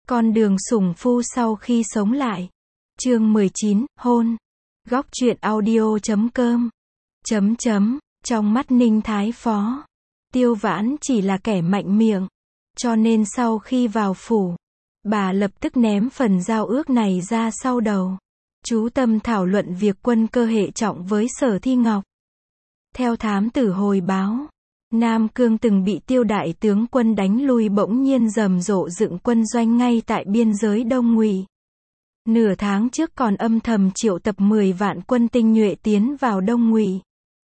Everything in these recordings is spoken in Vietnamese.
Con đường sủng phu sau khi sống lại. Chương 19, hôn. Góc truyện audio.com. Trong mắt Ninh Thái Phó, Tiêu Vãn chỉ là kẻ mạnh miệng. Cho nên sau khi vào phủ, bà lập tức ném phần giao ước này ra sau đầu. Chú tâm thảo luận việc quân cơ hệ trọng với Sở Thi Ngọc. Theo thám tử hồi báo, Nam Cương từng bị Tiêu đại tướng quân đánh lui, bỗng nhiên rầm rộ dựng quân doanh ngay tại biên giới Đông Ngụy. Nửa tháng trước còn âm thầm triệu tập 10 vạn quân tinh nhuệ tiến vào Đông Ngụy.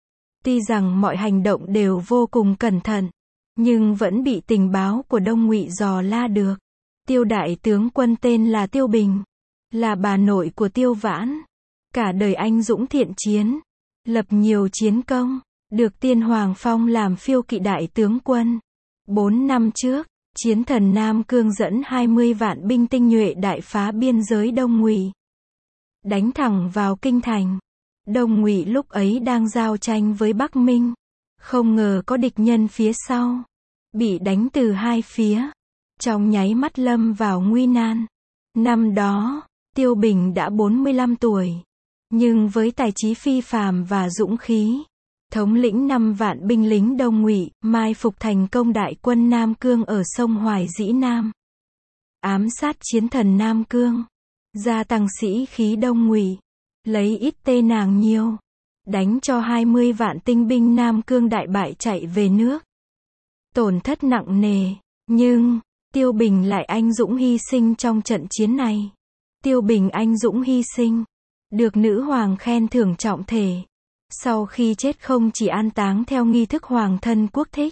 Tuy rằng mọi hành động đều vô cùng cẩn thận, nhưng vẫn bị tình báo của Đông Ngụy dò la được. Tiêu đại tướng quân tên là Tiêu Bình, là bà nội của Tiêu Vãn. Cả đời anh dũng thiện chiến, lập nhiều chiến công, được Tiên Hoàng phong làm phiêu kỵ đại tướng quân. 4 năm trước, chiến thần Nam Cương dẫn 20 vạn binh tinh nhuệ đại phá biên giới Đông Ngụy, đánh thẳng vào kinh thành. Đông Ngụy lúc ấy đang giao tranh với Bắc Minh, không ngờ có địch nhân phía sau, bị đánh từ hai phía, trong nháy mắt lâm vào nguy nan. Năm đó, Tiêu Bình đã 45 tuổi, nhưng với tài trí phi phàm và dũng khí, thống lĩnh 5 vạn binh lính Đông Ngụy, mai phục thành công đại quân Nam Cương ở sông Hoài Dĩ Nam, ám sát chiến thần Nam Cương, gia tăng sĩ khí Đông Ngụy, lấy ít tê nàng nhiều, đánh cho 20 vạn tinh binh Nam Cương đại bại chạy về nước, tổn thất nặng nề. Nhưng Tiêu Bình lại anh dũng hy sinh trong trận chiến này. Tiêu Bình anh dũng hy sinh, được nữ hoàng khen thưởng trọng thể. Sau khi chết không chỉ an táng theo nghi thức hoàng thân quốc thích,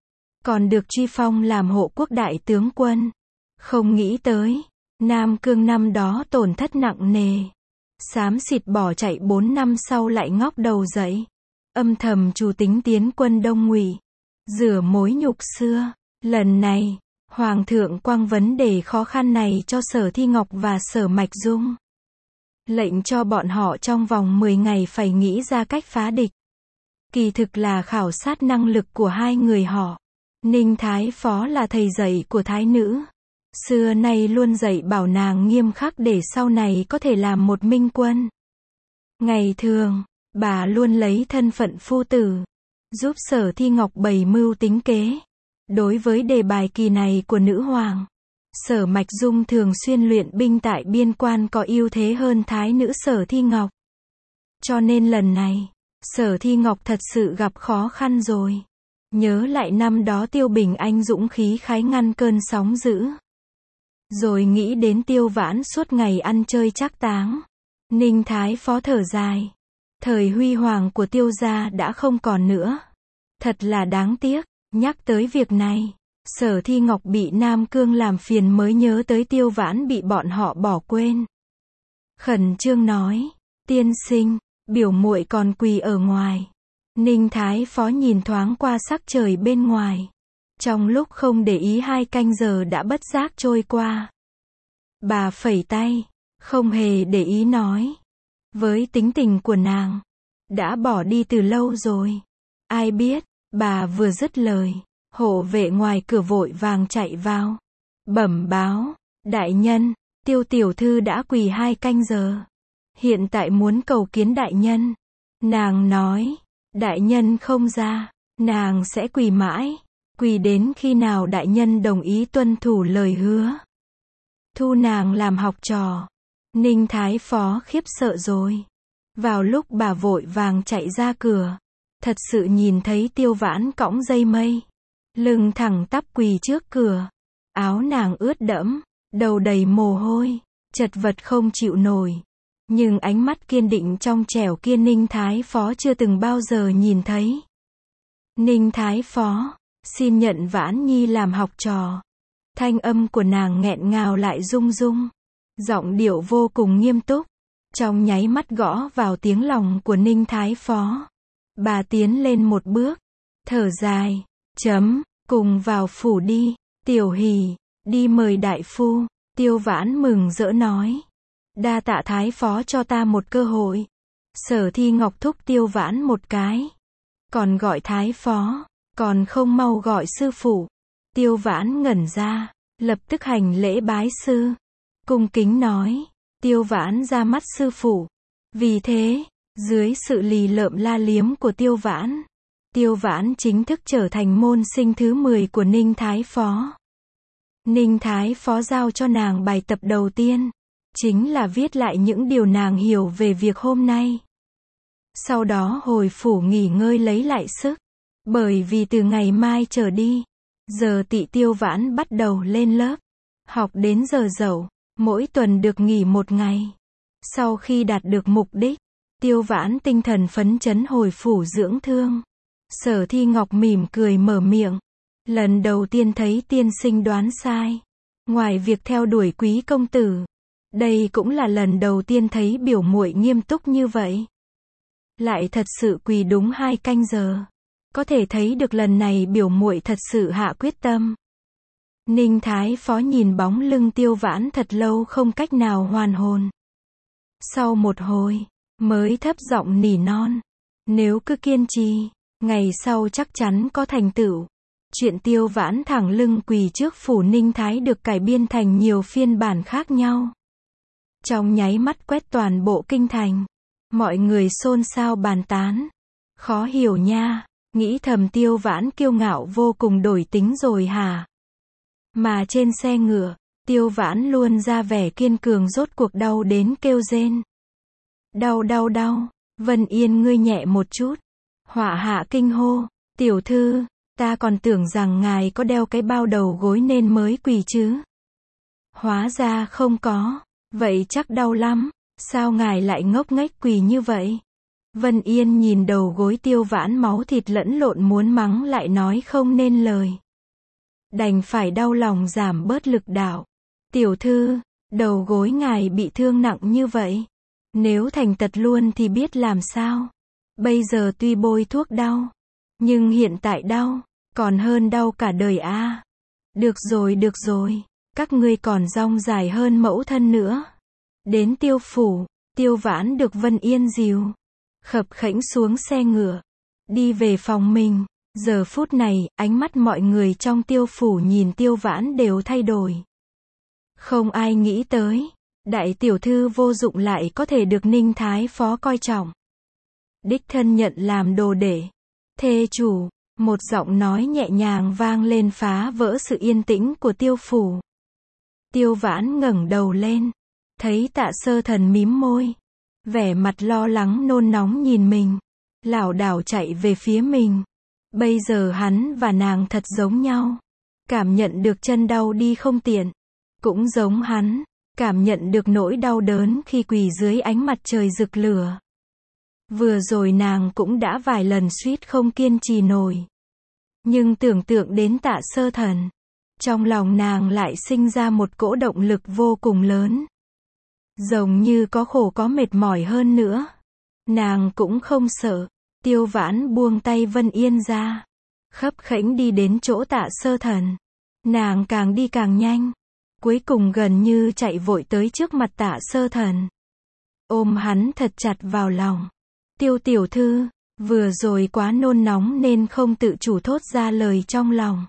còn được truy phong làm hộ quốc đại tướng quân. Không nghĩ tới, Nam Cương năm đó tổn thất nặng nề, xám xịt bỏ chạy, 4 năm sau lại ngóc đầu dậy, âm thầm chủ tính tiến quân Đông Ngụy, rửa mối nhục xưa. Lần này, Hoàng thượng quăng vấn đề khó khăn này cho Sở Thi Ngọc và Sở Mạch Dung, lệnh cho bọn họ trong vòng 10 ngày phải nghĩ ra cách phá địch. Kỳ thực là khảo sát năng lực của hai người họ. Ninh Thái Phó là thầy dạy của Thái nữ, xưa nay luôn dạy bảo nàng nghiêm khắc để sau này có thể làm một minh quân. Ngày thường, bà luôn lấy thân phận phu tử, giúp Sở Thi Ngọc bày mưu tính kế. Đối với đề bài kỳ này của nữ hoàng, Sở Mạch Dung thường xuyên luyện binh tại biên quan, có ưu thế hơn thái nữ Sở Thi Ngọc. Cho nên lần này, Sở Thi Ngọc thật sự gặp khó khăn rồi. Nhớ lại năm đó Tiêu Bình anh dũng khí khái ngăn cơn sóng dữ, rồi nghĩ đến Tiêu Vãn suốt ngày ăn chơi trác táng, Ninh Thái Phó thở dài. Thời huy hoàng của Tiêu gia đã không còn nữa. Thật là đáng tiếc. Nhắc tới việc này, Sở Thi Ngọc bị Nam Cương làm phiền mới nhớ tới Tiêu Vãn bị bọn họ bỏ quên. Khẩn trương nói, tiên sinh, biểu muội còn quỳ ở ngoài. Ninh Thái Phó nhìn thoáng qua sắc trời bên ngoài. Trong lúc không để ý 2 canh giờ đã bất giác trôi qua. Bà phẩy tay, không hề để ý nói. Với tính tình của nàng, đã bỏ đi từ lâu rồi. Ai biết, bà vừa dứt lời, hộ vệ ngoài cửa vội vàng chạy vào, bẩm báo, đại nhân, Tiêu tiểu thư đã quỳ 2 canh giờ, hiện tại muốn cầu kiến đại nhân. Nàng nói, đại nhân không ra, nàng sẽ quỳ mãi, quỳ đến khi nào đại nhân đồng ý tuân thủ lời hứa, thu nàng làm học trò. Ninh Thái Phó khiếp sợ rồi. Vào lúc bà vội vàng chạy ra cửa, thật sự nhìn thấy Tiêu Vãn cõng dây mây, lưng thẳng tắp quỳ trước cửa, áo nàng ướt đẫm, đầu đầy mồ hôi, chật vật không chịu nổi. Nhưng ánh mắt kiên định trong trẻo kia Ninh Thái Phó chưa từng bao giờ nhìn thấy. Ninh Thái Phó, xin nhận Vãn Nhi làm học trò. Thanh âm của nàng nghẹn ngào lại rung rung, giọng điệu vô cùng nghiêm túc, trong nháy mắt gõ vào tiếng lòng của Ninh Thái Phó. Bà tiến lên một bước, thở dài, cùng vào phủ đi, tiểu hỷ, đi mời đại phu. Tiêu Vãn mừng rỡ nói, đa tạ Thái Phó cho ta một cơ hội. Sở Thi Ngọc thúc Tiêu Vãn một cái, còn gọi Thái Phó, còn không mau gọi sư phụ. Tiêu Vãn ngẩn ra, lập tức hành lễ bái sư, cung kính nói, Tiêu Vãn ra mắt sư phụ. Vì thế, dưới sự lì lợm la liếm của Tiêu Vãn, Tiêu Vãn chính thức trở thành môn sinh thứ 10 của Ninh Thái Phó. Ninh Thái Phó giao cho nàng bài tập đầu tiên, chính là viết lại những điều nàng hiểu về việc hôm nay. Sau đó hồi phủ nghỉ ngơi lấy lại sức, bởi vì từ ngày mai trở đi, giờ Tỵ Tiêu Vãn bắt đầu lên lớp, học đến giờ dậu, mỗi tuần được nghỉ một ngày. Sau khi đạt được mục đích, Tiêu Vãn tinh thần phấn chấn hồi phủ dưỡng thương. Sở Thi Ngọc mỉm cười mở miệng. Lần đầu tiên thấy tiên sinh đoán sai. Ngoài việc theo đuổi quý công tử, đây cũng là lần đầu tiên thấy biểu muội nghiêm túc như vậy. Lại thật sự quỳ đúng 2 canh giờ. Có thể thấy được lần này biểu muội thật sự hạ quyết tâm. Ninh Thái Phó nhìn bóng lưng Tiêu Vãn thật lâu không cách nào hoàn hồn. Sau một hồi, mới thấp giọng nỉ non. Nếu cứ kiên trì, ngày sau chắc chắn có thành tựu. Chuyện Tiêu Vãn thẳng lưng quỳ trước phủ Ninh Thái được cải biên thành nhiều phiên bản khác nhau. Trong nháy mắt quét toàn bộ kinh thành. Mọi người xôn xao bàn tán. Khó hiểu nha, nghĩ thầm Tiêu Vãn kiêu ngạo vô cùng đổi tính rồi hả? Mà trên xe ngựa, Tiêu Vãn luôn ra vẻ kiên cường rốt cuộc đau đến kêu rên. Đau đau đau, Vân Yên ngươi nhẹ một chút. Họa hạ kinh hô, tiểu thư, ta còn tưởng rằng ngài có đeo cái bao đầu gối nên mới quỳ chứ. Hóa ra không có, vậy chắc đau lắm, sao ngài lại ngốc nghếch quỳ như vậy? Vân Yên nhìn đầu gối Tiêu Vãn máu thịt lẫn lộn muốn mắng lại nói không nên lời. Đành phải đau lòng giảm bớt lực đạo. Tiểu thư, đầu gối ngài bị thương nặng như vậy. Nếu thành tật luôn thì biết làm sao. Bây giờ tuy bôi thuốc đau, nhưng hiện tại đau, còn hơn đau cả đời a. Được rồi, các ngươi còn dong dài hơn mẫu thân nữa. Đến Tiêu phủ, Tiêu Vãn được Vân Yên dìu, khập khẽnh xuống xe ngựa, đi về phòng mình. Giờ phút này, ánh mắt mọi người trong Tiêu phủ nhìn Tiêu Vãn đều thay đổi. Không ai nghĩ tới, đại tiểu thư vô dụng lại có thể được Ninh Thái Phó coi trọng. Đích thân nhận làm đồ đệ. Thê chủ, một giọng nói nhẹ nhàng vang lên phá vỡ sự yên tĩnh của Tiêu phủ. Tiêu Vãn ngẩng đầu lên, thấy Tạ Sơ Thần mím môi, vẻ mặt lo lắng nôn nóng nhìn mình, lảo đảo chạy về phía mình. Bây giờ hắn và nàng thật giống nhau, cảm nhận được chân đau đi không tiện, cũng giống hắn, cảm nhận được nỗi đau đớn khi quỳ dưới ánh mặt trời rực lửa. Vừa rồi nàng cũng đã vài lần suýt không kiên trì nổi. Nhưng tưởng tượng đến Tạ Sơ Thần, trong lòng nàng lại sinh ra một cỗ động lực vô cùng lớn. Giống như có khổ có mệt mỏi hơn nữa. Nàng cũng không sợ. Tiêu Vãn buông tay Vân Yên ra, khấp khẽnh đi đến chỗ Tạ Sơ Thần. Nàng càng đi càng nhanh, cuối cùng gần như chạy vội tới trước mặt Tạ Sơ Thần. Ôm hắn thật chặt vào lòng. Tiêu tiểu thư, vừa rồi quá nôn nóng nên không tự chủ thốt ra lời trong lòng.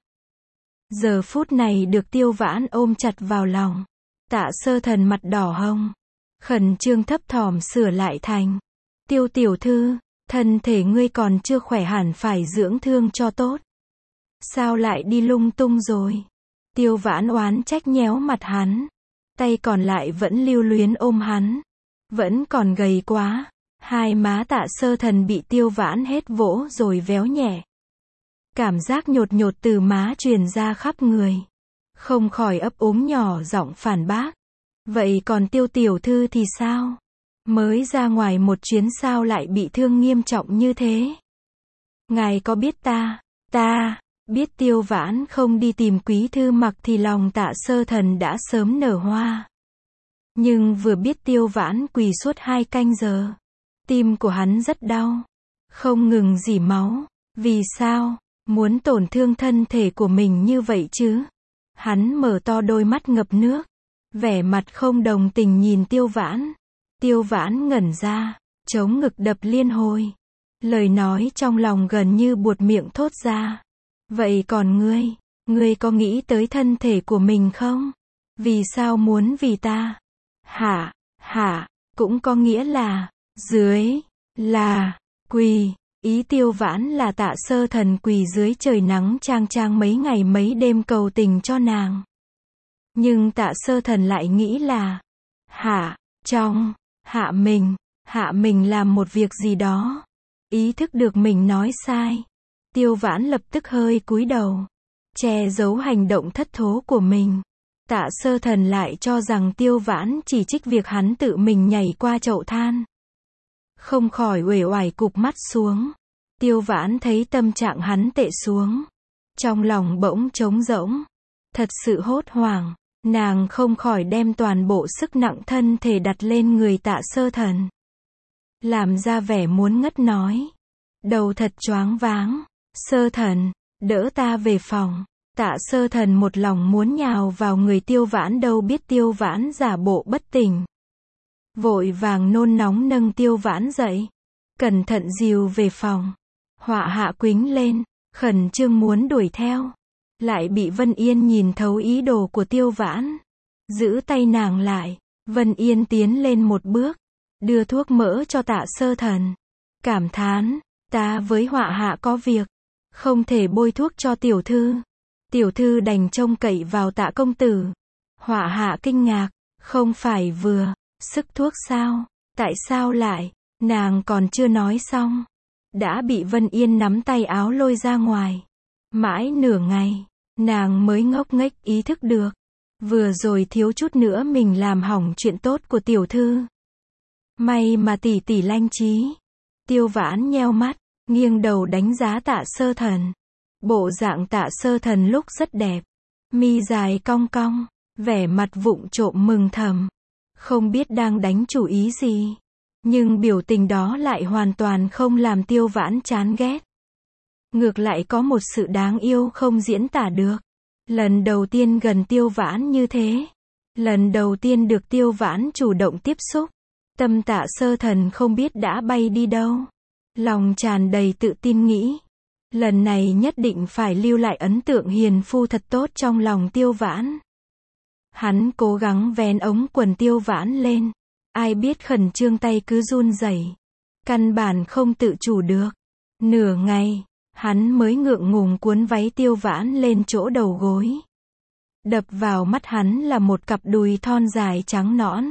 Giờ phút này được Tiêu Vãn ôm chặt vào lòng, Tạ Sơ Thần mặt đỏ hồng, khẩn trương thấp thỏm sửa lại thành. Tiêu tiểu thư, thân thể ngươi còn chưa khỏe hẳn phải dưỡng thương cho tốt. Sao lại đi lung tung rồi? Tiêu Vãn oán trách nhéo mặt hắn, tay còn lại vẫn lưu luyến ôm hắn. Vẫn còn gầy quá. Hai má Tạ Sơ Thần bị Tiêu Vãn hết vỗ rồi véo nhẹ. Cảm giác nhột nhột từ má truyền ra khắp người. Không khỏi ấp úng nhỏ giọng phản bác. Vậy còn Tiêu tiểu thư thì sao? Mới ra ngoài một chuyến sao lại bị thương nghiêm trọng như thế? Ngài có biết ta biết Tiêu Vãn không đi tìm Quý thư Mặc thì lòng Tạ Sơ Thần đã sớm nở hoa. Nhưng vừa biết Tiêu Vãn quỳ suốt 2 canh giờ, tim của hắn rất đau, không ngừng rỉ máu. Vì sao muốn tổn thương thân thể của mình như vậy chứ? Hắn mở to đôi mắt ngập nước, vẻ mặt không đồng tình nhìn Tiêu Vãn. Tiêu Vãn ngẩn ra, chống ngực đập liên hồi. Lời nói trong lòng gần như buột miệng thốt ra. Vậy còn Ngươi có nghĩ tới thân thể của mình không? Vì sao muốn vì ta? Hạ, cũng có nghĩa là, dưới, là, quỳ. Ý Tiêu Vãn là Tạ Sơ Thần quỳ dưới trời nắng chang chang mấy ngày mấy đêm cầu tình cho nàng. Nhưng Tạ Sơ Thần lại nghĩ là, hạ mình làm một việc gì đó. Ý thức được mình nói sai. Tiêu Vãn lập tức hơi cúi đầu, che giấu hành động thất thố của mình. Tạ Sơ Thần lại cho rằng Tiêu Vãn chỉ trích việc hắn tự mình nhảy qua chậu than. Không khỏi uể oải cụp mắt xuống. Tiêu Vãn thấy tâm trạng hắn tệ xuống. Trong lòng bỗng trống rỗng. Thật sự hốt hoảng. Nàng không khỏi đem toàn bộ sức nặng thân thể đặt lên người Tạ Sơ Thần. Làm ra vẻ muốn ngất nói. Đầu thật choáng váng. Sơ Thần, đỡ ta về phòng. Tạ Sơ Thần một lòng muốn nhào vào người Tiêu Vãn, đâu biết Tiêu Vãn giả bộ bất tỉnh. Vội vàng nôn nóng nâng Tiêu Vãn dậy. Cẩn thận dìu về phòng. Họa Hạ quĩnh lên, khẩn trương muốn đuổi theo. Lại bị Vân Yên nhìn thấu ý đồ của Tiêu Vãn. Giữ tay nàng lại. Vân Yên tiến lên một bước. Đưa thuốc mỡ cho Tạ Sơ Thần. Cảm thán, ta với Họa Hạ có việc. Không thể bôi thuốc cho tiểu thư. Tiểu thư đành trông cậy vào Tạ công tử. Họa Hạ kinh ngạc. Không phải vừa sức thuốc sao? Tại sao lại? Nàng còn chưa nói xong. Đã bị Vân Yên nắm tay áo lôi ra ngoài. Mãi nửa ngày, nàng mới ngốc nghếch ý thức được. Vừa rồi thiếu chút nữa mình làm hỏng chuyện tốt của tiểu thư. May mà tỷ tỷ lanh trí. Tiêu Vãn nheo mắt, nghiêng đầu đánh giá Tạ Sơ Thần. Bộ dạng Tạ Sơ Thần lúc rất đẹp. Mi dài cong cong, vẻ mặt vụng trộm mừng thầm. Không biết đang đánh chủ ý gì. Nhưng biểu tình đó lại hoàn toàn không làm Tiêu Vãn chán ghét. Ngược lại có một sự đáng yêu không diễn tả được. Lần đầu tiên gần Tiêu Vãn như thế. Lần đầu tiên được Tiêu Vãn chủ động tiếp xúc. Tâm Tạ Sơ Thần không biết đã bay đi đâu. Lòng tràn đầy tự tin nghĩ. Lần này nhất định phải lưu lại ấn tượng hiền phu thật tốt trong lòng Tiêu Vãn. Hắn cố gắng vén ống quần Tiêu Vãn lên. Ai biết khẩn trương tay cứ run rẩy. Căn bản không tự chủ được. Nửa ngày, hắn mới ngượng ngùng cuốn váy Tiêu Vãn lên chỗ đầu gối. Đập vào mắt hắn là một cặp đùi thon dài trắng nõn.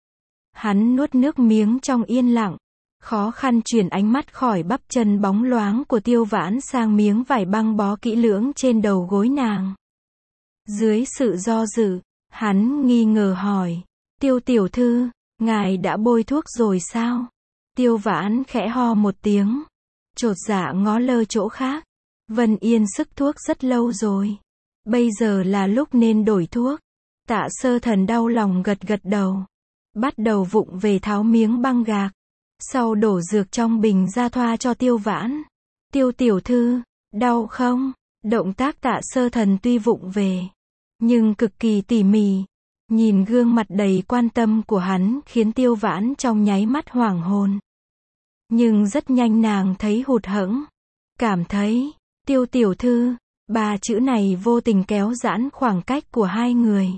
Hắn nuốt nước miếng trong yên lặng. Khó khăn chuyển ánh mắt khỏi bắp chân bóng loáng của Tiêu Vãn sang miếng vải băng bó kỹ lưỡng trên đầu gối nàng. Dưới sự do dự, hắn nghi ngờ hỏi. Tiêu tiểu thư, ngài đã bôi thuốc rồi sao? Tiêu Vãn khẽ ho một tiếng. Chột dạ ngó lơ chỗ khác. Vân Yên sức thuốc rất lâu rồi. Bây giờ là lúc nên đổi thuốc. Tạ Sơ Thần đau lòng gật gật đầu. Bắt đầu vụng về tháo miếng băng gạc. Sau đổ dược trong bình ra thoa cho Tiêu Vãn. Tiêu tiểu thư, đau không? Động tác Tạ Sơ Thần tuy vụng về, nhưng cực kỳ tỉ mỉ. Nhìn gương mặt đầy quan tâm của hắn khiến Tiêu Vãn trong nháy mắt hoảng hồn. Nhưng rất nhanh nàng thấy hụt hẫng. Cảm thấy, Tiêu tiểu thư, ba chữ này vô tình kéo giãn khoảng cách của hai người.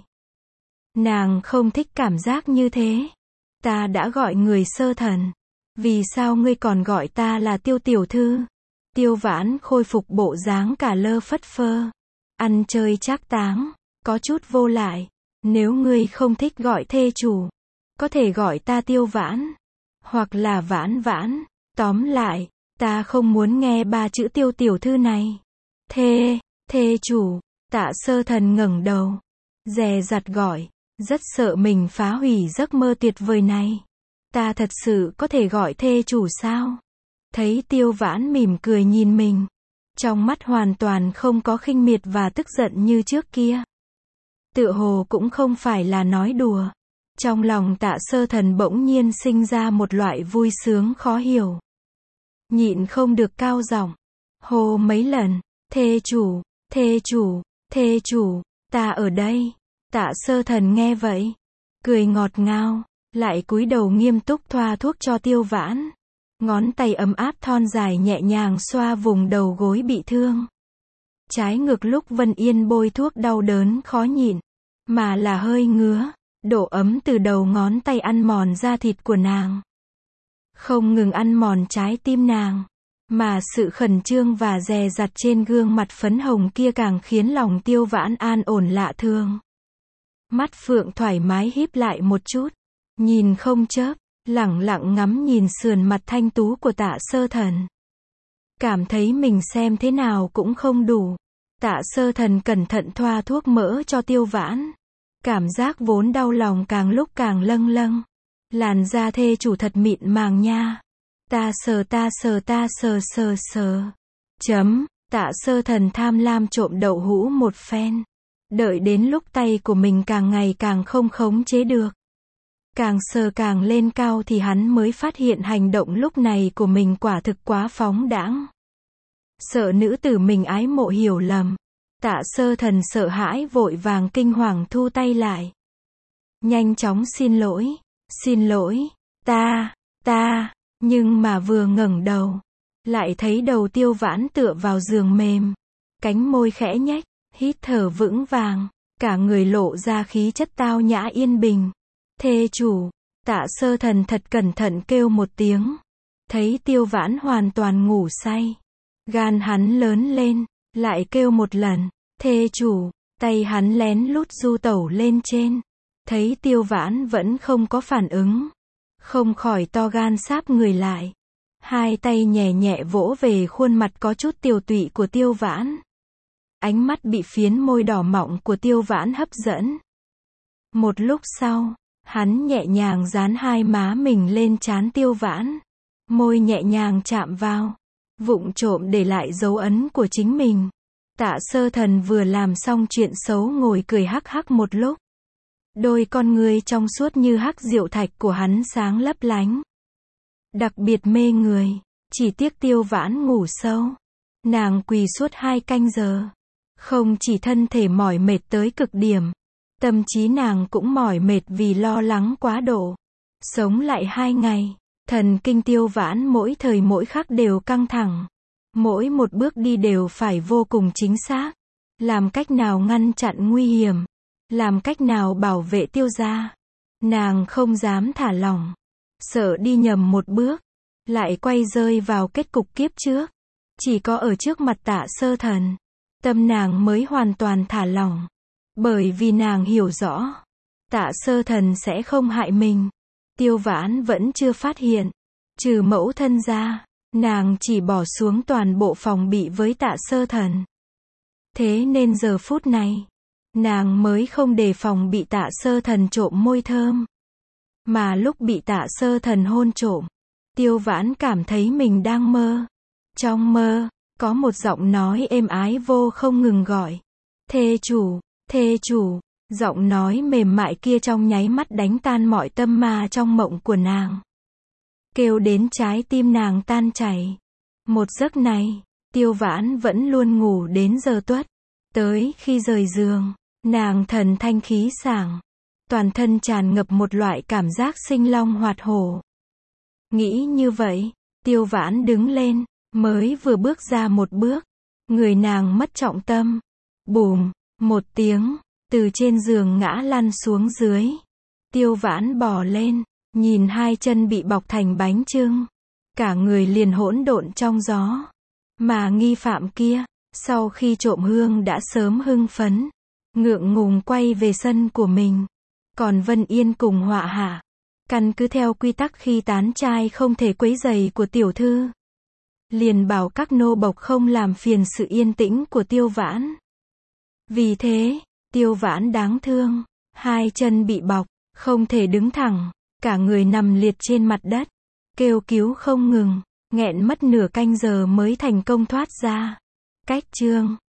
Nàng không thích cảm giác như thế. Ta đã gọi người Sơ Thần. Vì sao ngươi còn gọi ta là Tiêu tiểu thư? Tiêu Vãn khôi phục bộ dáng cả lơ phất phơ. Ăn chơi trác táng, có chút vô lại. Nếu ngươi không thích gọi thê chủ, có thể gọi ta Tiêu Vãn. Hoặc là Vãn Vãn. Tóm lại, ta không muốn nghe ba chữ Tiêu tiểu thư này. Thê chủ. Tạ Sơ Thần ngẩng đầu. Dè dặt gọi. Rất sợ mình phá hủy giấc mơ tuyệt vời này. Ta thật sự có thể gọi thê chủ sao? Thấy Tiêu Vãn mỉm cười nhìn mình. Trong mắt hoàn toàn không có khinh miệt và tức giận như trước kia. Tựa hồ cũng không phải là nói đùa. Trong lòng Tạ Sơ Thần bỗng nhiên sinh ra một loại vui sướng khó hiểu. Nhịn không được cao giọng. Hô mấy lần. Thê chủ, ta ở đây. Tạ Sơ Thần nghe vậy. Cười ngọt ngào. Lại cúi đầu nghiêm túc thoa thuốc cho Tiêu Vãn. Ngón tay ấm áp thon dài nhẹ nhàng xoa vùng đầu gối bị thương. Trái ngược lúc Vân Yên bôi thuốc đau đớn khó nhịn, mà là hơi ngứa, độ ấm từ đầu ngón tay ăn mòn da thịt của nàng. Không ngừng ăn mòn trái tim nàng, mà sự khẩn trương và dè dặt trên gương mặt phấn hồng kia càng khiến lòng Tiêu Vãn an ổn lạ thường. Mắt phượng thoải mái híp lại một chút, nhìn không chớp, lẳng lặng ngắm nhìn sườn mặt thanh tú của Tạ Sơ Thần. Cảm thấy mình xem thế nào cũng không đủ. Tạ Sơ Thần cẩn thận thoa thuốc mỡ cho Tiêu Vãn. Cảm giác vốn đau lòng càng lúc càng lâng lâng. Làn da thê chủ thật mịn màng nha. Ta sờ sờ. Tạ Sơ Thần tham lam trộm đậu hũ một phen. Đợi đến lúc tay của mình càng ngày càng không khống chế được. Càng sờ càng lên cao thì hắn mới phát hiện hành động lúc này của mình quả thực quá phóng đãng. Sợ nữ tử mình ái mộ hiểu lầm. Tạ Sơ Thần sợ hãi vội vàng kinh hoàng thu tay lại. Nhanh chóng xin lỗi, ta, nhưng mà vừa ngẩng đầu, lại thấy đầu Tiêu Vãn tựa vào giường mềm, cánh môi khẽ nhếch, hít thở vững vàng, cả người lộ ra khí chất tao nhã yên bình. Thê chủ, Tạ Sơ Thần thật cẩn thận kêu một tiếng, thấy Tiêu Vãn hoàn toàn ngủ say. Gan hắn lớn lên, lại kêu một lần, thê chủ, tay hắn lén lút du tẩu lên trên. Thấy Tiêu Vãn vẫn không có phản ứng, không khỏi to gan sáp người lại. Hai tay nhẹ nhẹ vỗ về khuôn mặt có chút tiều tụy của Tiêu Vãn. Ánh mắt bị phiến môi đỏ mọng của Tiêu Vãn hấp dẫn. Một lúc sau, hắn nhẹ nhàng dán hai má mình lên trán Tiêu Vãn. Môi nhẹ nhàng chạm vào, vụng trộm để lại dấu ấn của chính mình. Tạ Sơ Thần vừa làm xong chuyện xấu ngồi cười hắc hắc một lúc. Đôi con ngươi trong suốt như hắc diệu thạch của hắn sáng lấp lánh. Đặc biệt mê người, chỉ tiếc Tiêu Vãn ngủ sâu. Nàng quỳ suốt 2 canh giờ. Không chỉ thân thể mỏi mệt tới cực điểm, tâm trí nàng cũng mỏi mệt vì lo lắng quá độ. Sống lại 2 ngày, thần kinh Tiêu Vãn mỗi thời mỗi khắc đều căng thẳng. Mỗi một bước đi đều phải vô cùng chính xác. Làm cách nào ngăn chặn nguy hiểm, làm cách nào bảo vệ Tiêu gia. Nàng không dám thả lỏng, sợ đi nhầm một bước, lại quay rơi vào kết cục kiếp trước. Chỉ có ở trước mặt Tạ Sơ Thần, tâm nàng mới hoàn toàn thả lỏng. Bởi vì nàng hiểu rõ, Tạ Sơ Thần sẽ không hại mình. Tiêu Vãn vẫn chưa phát hiện. Trừ mẫu thân ra, nàng chỉ bỏ xuống toàn bộ phòng bị với Tạ Sơ Thần. Thế nên giờ phút này, nàng mới không đề phòng bị Tạ Sơ Thần trộm môi thơm. Mà lúc bị Tạ Sơ Thần hôn trộm, Tiêu Vãn cảm thấy mình đang mơ. Trong mơ, có một giọng nói êm ái vô không ngừng gọi. Thê chủ, giọng nói mềm mại kia trong nháy mắt đánh tan mọi tâm ma trong mộng của nàng. Kêu đến trái tim nàng tan chảy. Một giấc này, Tiêu Vãn vẫn luôn ngủ đến giờ tuất. Tới khi rời giường, nàng thần thanh khí sảng. Toàn thân tràn ngập một loại cảm giác sinh long hoạt hổ. Nghĩ như vậy, Tiêu Vãn đứng lên, mới vừa bước ra một bước. Người nàng mất trọng tâm. Bùm, một tiếng, từ trên giường ngã lăn xuống dưới. Tiêu Vãn bò lên, nhìn hai chân bị bọc thành bánh chưng. Cả người liền hỗn độn trong gió. Mà nghi phạm kia, sau khi trộm hương đã sớm hưng phấn, ngượng ngùng quay về sân của mình. Còn Vân Yên cùng Họa Hạ, căn cứ theo quy tắc khi tán trai không thể quấy rầy của tiểu thư, liền bảo các nô bộc không làm phiền sự yên tĩnh của Tiêu Vãn. Vì thế, Tiêu Vãn đáng thương, hai chân bị bọc, không thể đứng thẳng, cả người nằm liệt trên mặt đất, kêu cứu không ngừng, nghẹn mất nửa canh giờ mới thành công thoát ra. Cách chương